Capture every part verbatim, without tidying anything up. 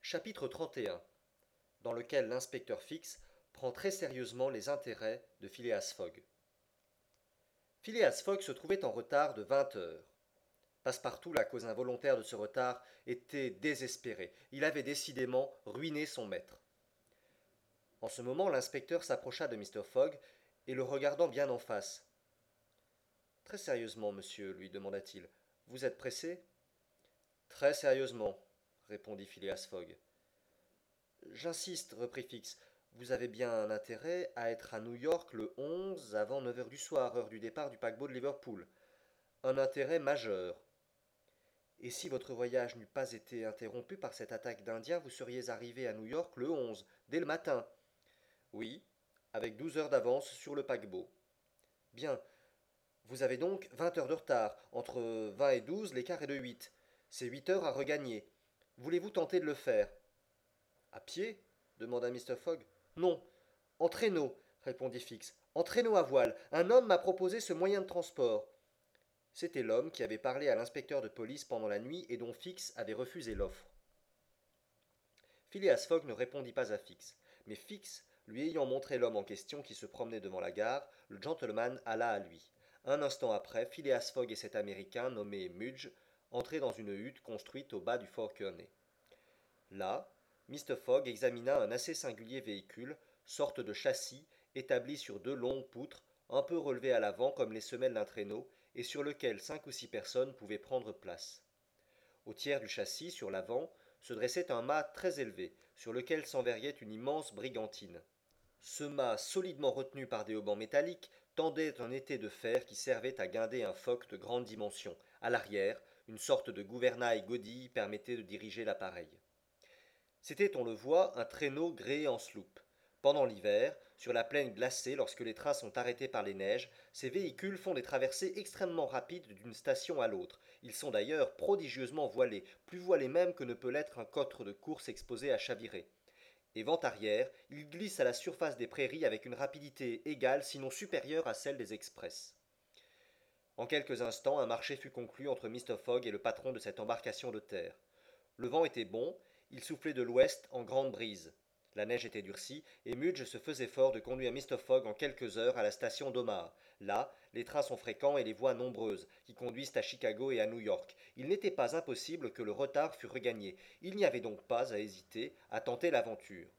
Chapitre trente et un, dans lequel l'inspecteur Fix prend très sérieusement les intérêts de Phileas Fogg. Phileas Fogg se trouvait en retard de vingt heures. Passepartout, la cause involontaire de ce retard, était désespéré. Il avait décidément ruiné son maître. En ce moment, l'inspecteur s'approcha de Mr. Fogg et le regardant bien en face. Très sérieusement, monsieur, lui demanda-t-il, vous êtes pressé? Très sérieusement, répondit Phileas Fogg. J'insiste, reprit Fix. Vous avez bien un intérêt à être à New York le onze avant neuf heures du soir, heure du départ du paquebot de Liverpool. Un intérêt majeur. Et si votre voyage n'eût pas été interrompu par cette attaque d'Indiens, vous seriez arrivé à New York le onze, dès le matin. Oui, avec douze heures d'avance sur le paquebot. Bien. Vous avez donc vingt heures de retard. Entre vingt et douze, l'écart est de huit. C'est huit heures à regagner. Voulez-vous tenter de le faire? À pied? Demanda Mr. Fogg. Non, en traîneau, répondit Fix. En traîneau à voile. Un homme m'a proposé ce moyen de transport. C'était l'homme qui avait parlé à l'inspecteur de police pendant la nuit et dont Fix avait refusé l'offre. Phileas Fogg ne répondit pas à Fix, mais Fix, lui ayant montré l'homme en question qui se promenait devant la gare, le gentleman alla à lui. Un instant après, Phileas Fogg et cet Américain, nommé Mudge, entraient dans une hutte construite au bas du fort Kearney. Là, Mr. Fogg examina un assez singulier véhicule, sorte de châssis, établi sur deux longues poutres, un peu relevées à l'avant comme les semelles d'un traîneau, et sur lequel cinq ou six personnes pouvaient prendre place. Au tiers du châssis, sur l'avant, se dressait un mât très élevé, sur lequel s'enverriait une immense brigantine. Ce mât, solidement retenu par des haubans métalliques, tendait un étai de fer qui servait à guinder un foc de grande dimension. À l'arrière, une sorte de gouvernail godille permettait de diriger l'appareil. C'était, on le voit, un traîneau gréé en sloop. Pendant l'hiver, sur la plaine glacée, lorsque les trains sont arrêtés par les neiges, ces véhicules font des traversées extrêmement rapides d'une station à l'autre. Ils sont d'ailleurs prodigieusement voilés, plus voilés même que ne peut l'être un cotre de course exposé à chavirer. Et vent arrière, ils glissent à la surface des prairies avec une rapidité égale, sinon supérieure à celle des express. En quelques instants, un marché fut conclu entre Mr. Fogg et le patron de cette embarcation de terre. Le vent était bon, il soufflait de l'ouest en grande brise. La neige était durcie, et Mudge se faisait fort de conduire Mr. Fogg en quelques heures à la station d'Omaha. Là, les trains sont fréquents et les voies nombreuses, qui conduisent à Chicago et à New York. Il n'était pas impossible que le retard fût regagné. Il n'y avait donc pas à hésiter, à tenter l'aventure.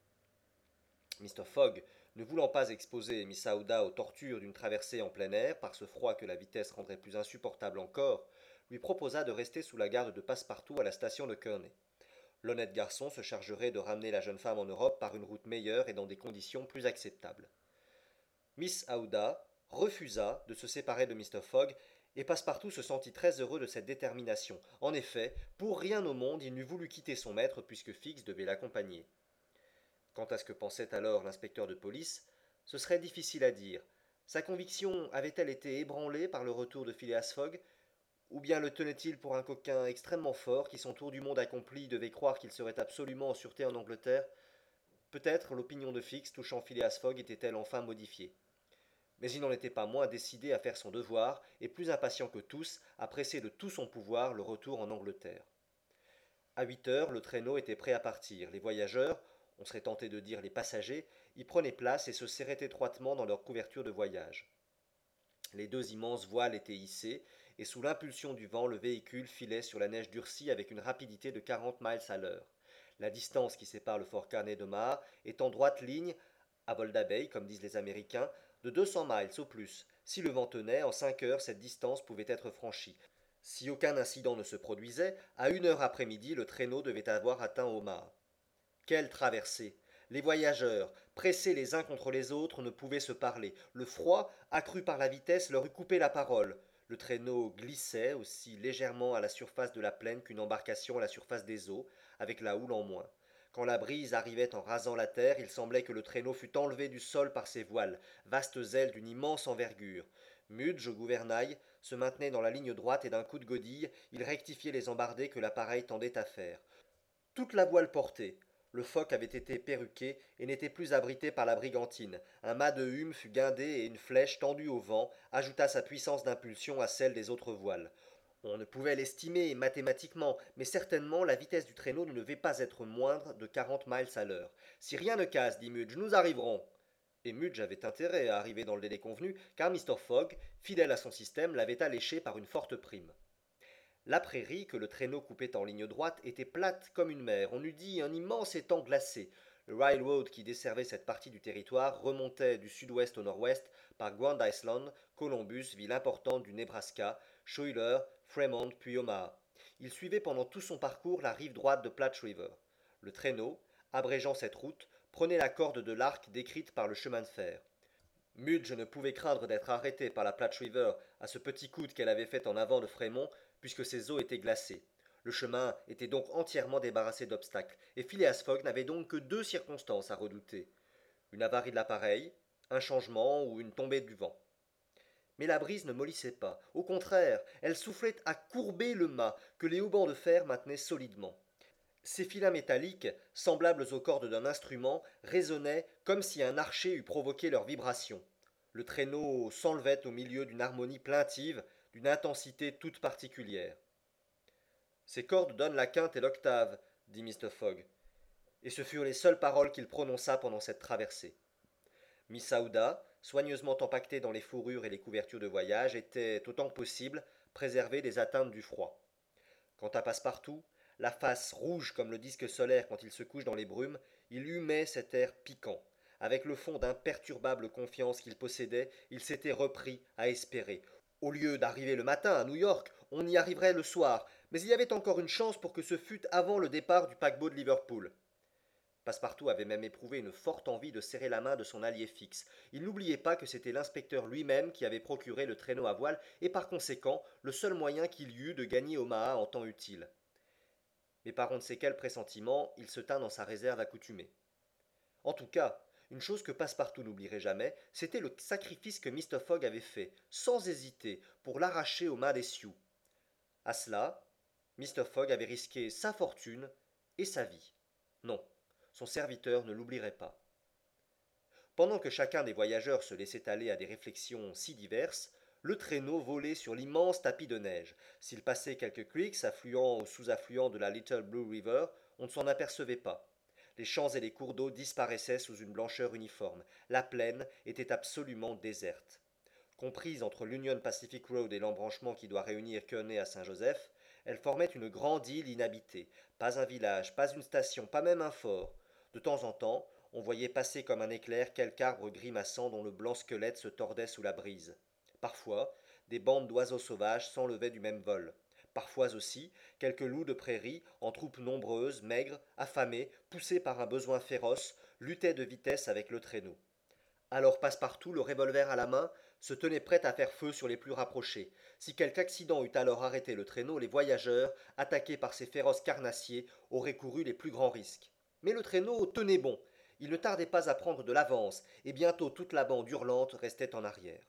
Mr. Fogg, ne voulant pas exposer Miss Aouda aux tortures d'une traversée en plein air, par ce froid que la vitesse rendrait plus insupportable encore, lui proposa de rester sous la garde de Passepartout à la station de Kearney. L'honnête garçon se chargerait de ramener la jeune femme en Europe par une route meilleure et dans des conditions plus acceptables. Miss Aouda refusa de se séparer de Mr. Fogg, et Passepartout se sentit très heureux de cette détermination. En effet, pour rien au monde il n'eût voulu quitter son maître puisque Fix devait l'accompagner. Quant à ce que pensait alors l'inspecteur de police, ce serait difficile à dire. Sa conviction avait-elle été ébranlée par le retour de Phileas Fogg, ou bien le tenait-il pour un coquin extrêmement fort qui, son tour du monde accompli, devait croire qu'il serait absolument en sûreté en Angleterre? Peut-être l'opinion de Fix touchant Phileas Fogg était-elle enfin modifiée. Mais il n'en était pas moins décidé à faire son devoir, et plus impatient que tous, à presser de tout son pouvoir le retour en Angleterre. À huit heures, le traîneau était prêt à partir. Les voyageurs, on serait tenté de dire les passagers, y prenaient place et se serraient étroitement dans leur couverture de voyage. Les deux immenses voiles étaient hissées, et sous l'impulsion du vent, le véhicule filait sur la neige durcie avec une rapidité de quarante miles à l'heure. La distance qui sépare le fort Kearney d'Omaha est en droite ligne, à vol d'abeille, comme disent les Américains, de deux cents miles au plus. Si le vent tenait, en cinq heures, cette distance pouvait être franchie. Si aucun incident ne se produisait, à une heure après-midi, le traîneau devait avoir atteint Omaha. Quelle traversée! Les voyageurs, pressés les uns contre les autres, ne pouvaient se parler. Le froid, accru par la vitesse, leur eût coupé la parole. Le traîneau glissait aussi légèrement à la surface de la plaine qu'une embarcation à la surface des eaux, avec la houle en moins. Quand la brise arrivait en rasant la terre, il semblait que le traîneau fût enlevé du sol par ses voiles, vastes ailes d'une immense envergure. Mudge, au gouvernail, se maintenait dans la ligne droite et d'un coup de godille, il rectifiait les embardées que l'appareil tendait à faire. Toute la voile portée. Le foc avait été perruqué et n'était plus abrité par la brigantine. Un mât de hume fut guindé et une flèche tendue au vent ajouta sa puissance d'impulsion à celle des autres voiles. On ne pouvait l'estimer mathématiquement, mais certainement la vitesse du traîneau ne devait pas être moindre de quarante miles à l'heure. Si rien ne casse, dit Mudge, nous arriverons. Et Mudge avait intérêt à arriver dans le délai convenu, car mister Fogg, fidèle à son système, l'avait alléché par une forte prime. La prairie, que le traîneau coupait en ligne droite, était plate comme une mer, on eût dit un immense étang glacé. Le railroad qui desservait cette partie du territoire remontait du sud-ouest au nord-ouest par Grand Island, Columbus, ville importante du Nebraska, Schuyler, Fremont puis Omaha. Il suivait pendant tout son parcours la rive droite de Platte River. Le traîneau, abrégeant cette route, prenait la corde de l'arc décrite par le chemin de fer. Mudge ne pouvait craindre d'être arrêté par la Platte River à ce petit coude qu'elle avait fait en avant de Fremont, puisque ses eaux étaient glacées. Le chemin était donc entièrement débarrassé d'obstacles, et Phileas Fogg n'avait donc que deux circonstances à redouter une avarie de l'appareil, un changement ou une tombée du vent. Mais la brise ne mollissait pas, au contraire, elle soufflait à courber le mât que les haubans de fer maintenaient solidement. Ces filets métalliques, semblables aux cordes d'un instrument, résonnaient comme si un archer eût provoqué leur vibration. Le traîneau s'enlevait au milieu d'une harmonie plaintive, d'une intensité toute particulière. Ces cordes donnent la quinte et l'octave, dit mister Fogg, et ce furent les seules paroles qu'il prononça pendant cette traversée. Miss Aouda, soigneusement empaquetée dans les fourrures et les couvertures de voyage, était, autant que possible, préservée des atteintes du froid. Quant à Passepartout, la face rouge comme le disque solaire quand il se couche dans les brumes, il humait cet air piquant. Avec le fond d'imperturbable confiance qu'il possédait, il s'était repris à espérer. Au lieu d'arriver le matin à New York, on y arriverait le soir, mais il y avait encore une chance pour que ce fût avant le départ du paquebot de Liverpool. Passepartout avait même éprouvé une forte envie de serrer la main de son allié fixe. Il n'oubliait pas que c'était l'inspecteur lui-même qui avait procuré le traîneau à voile et par conséquent le seul moyen qu'il y eût de gagner Omaha en temps utile. Mais par on ne sait quel pressentiment, il se tint dans sa réserve accoutumée. En tout cas, une chose que Passepartout n'oublierait jamais, c'était le sacrifice que mister Fogg avait fait, sans hésiter, pour l'arracher aux mains des Sioux. À cela, mister Fogg avait risqué sa fortune et sa vie. Non, son serviteur ne l'oublierait pas. Pendant que chacun des voyageurs se laissait aller à des réflexions si diverses, le traîneau volait sur l'immense tapis de neige. S'il passait quelques creeks, affluents ou sous-affluents de la Little Blue River, on ne s'en apercevait pas. Les champs et les cours d'eau disparaissaient sous une blancheur uniforme. La plaine était absolument déserte. Comprise entre l'Union Pacific Road et l'embranchement qui doit réunir Kearney à Saint-Joseph, elle formait une grande île inhabitée. Pas un village, pas une station, pas même un fort. De temps en temps, on voyait passer comme un éclair quelque arbre grimaçant dont le blanc squelette se tordait sous la brise. Parfois, des bandes d'oiseaux sauvages s'enlevaient du même vol. Parfois aussi, quelques loups de prairie, en troupes nombreuses, maigres, affamés, poussés par un besoin féroce, luttaient de vitesse avec le traîneau. Alors Passepartout, le revolver à la main, se tenait prêt à faire feu sur les plus rapprochés. Si quelque accident eût alors arrêté le traîneau, les voyageurs, attaqués par ces féroces carnassiers, auraient couru les plus grands risques. Mais le traîneau tenait bon. Il ne tardait pas à prendre de l'avance, et bientôt toute la bande hurlante restait en arrière.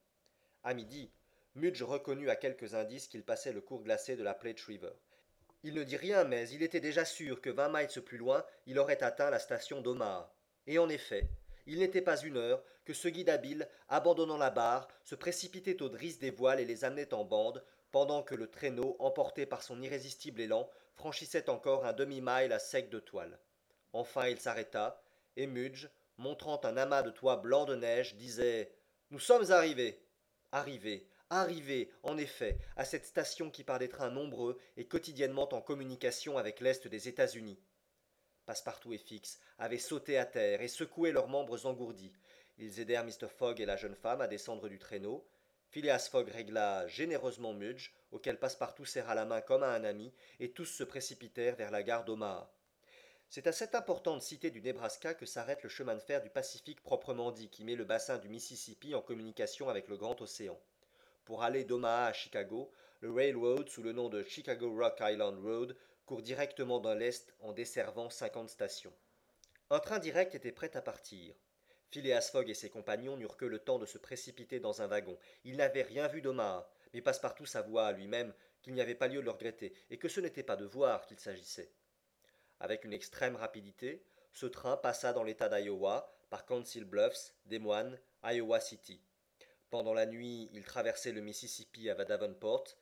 À midi, Mudge reconnut à quelques indices qu'il passait le cours glacé de la Platte River. Il ne dit rien, mais il était déjà sûr que vingt miles plus loin, il aurait atteint la station d'Omaha. Et en effet, il n'était pas une heure que ce guide habile, abandonnant la barre, se précipitait aux drisses des voiles et les amenait en bande, pendant que le traîneau, emporté par son irrésistible élan, franchissait encore un demi-mile à sec de toile. Enfin il s'arrêta, et Mudge, montrant un amas de toits blancs de neige, disait « Nous sommes arrivés !» Arrivés, arrivés, en effet, à cette station qui par des trains nombreux est quotidiennement en communication avec l'Est des États-Unis. Passepartout et Fix avaient sauté à terre et secoué leurs membres engourdis. Ils aidèrent mister Fogg et la jeune femme à descendre du traîneau. Phileas Fogg régla généreusement Mudge, auquel Passepartout serra la main comme à un ami, et tous se précipitèrent vers la gare d'Omaha. C'est à cette importante cité du Nebraska que s'arrête le chemin de fer du Pacifique proprement dit, qui met le bassin du Mississippi en communication avec le grand océan. Pour aller d'Omaha à Chicago, le railroad, sous le nom de Chicago Rock Island Road, court directement dans l'est en desservant cinquante stations. Un train direct était prêt à partir. Phileas Fogg et ses compagnons n'eurent que le temps de se précipiter dans un wagon. Ils n'avaient rien vu d'Omaha, mais Passepartout s'avoua à lui-même qu'il n'y avait pas lieu de le regretter, et que ce n'était pas de voir qu'il s'agissait. Avec une extrême rapidité, ce train passa dans l'État d'Iowa, par Council Bluffs, Des Moines, Iowa City. Pendant la nuit, il traversait le Mississippi à Davenport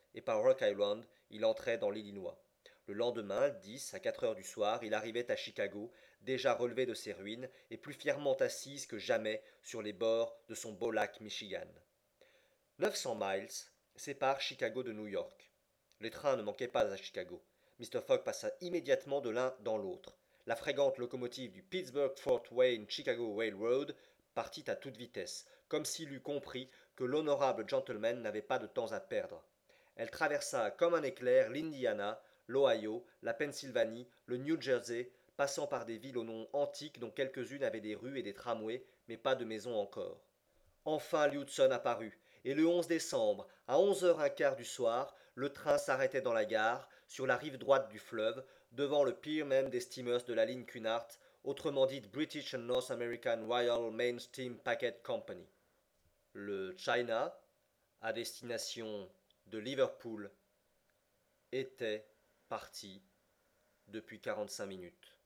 et par Rock Island, il entrait dans l'Illinois. Le lendemain, dix à quatre heures du soir, il arrivait à Chicago, déjà relevé de ses ruines et plus fièrement assise que jamais sur les bords de son beau lac Michigan. neuf cents miles séparent Chicago de New York. Les trains ne manquaient pas à Chicago. mister Fogg passa immédiatement de l'un dans l'autre. La fréquente locomotive du Pittsburgh-Fort Wayne Chicago Railroad partit à toute vitesse, comme s'il eût compris que l'honorable gentleman n'avait pas de temps à perdre. Elle traversa comme un éclair l'Indiana, l'Ohio, la Pennsylvanie, le New Jersey, passant par des villes aux noms antiques dont quelques-unes avaient des rues et des tramways, mais pas de maisons encore. Enfin l'Hudson apparut, et le onze décembre, à onze heures quinze du soir, le train s'arrêtait dans la gare, sur la rive droite du fleuve, devant le pier même des steamers de la ligne Cunard, autrement dite British and North American Royal Main Steam Packet Company. Le China, à destination de Liverpool, était parti depuis quarante-cinq minutes.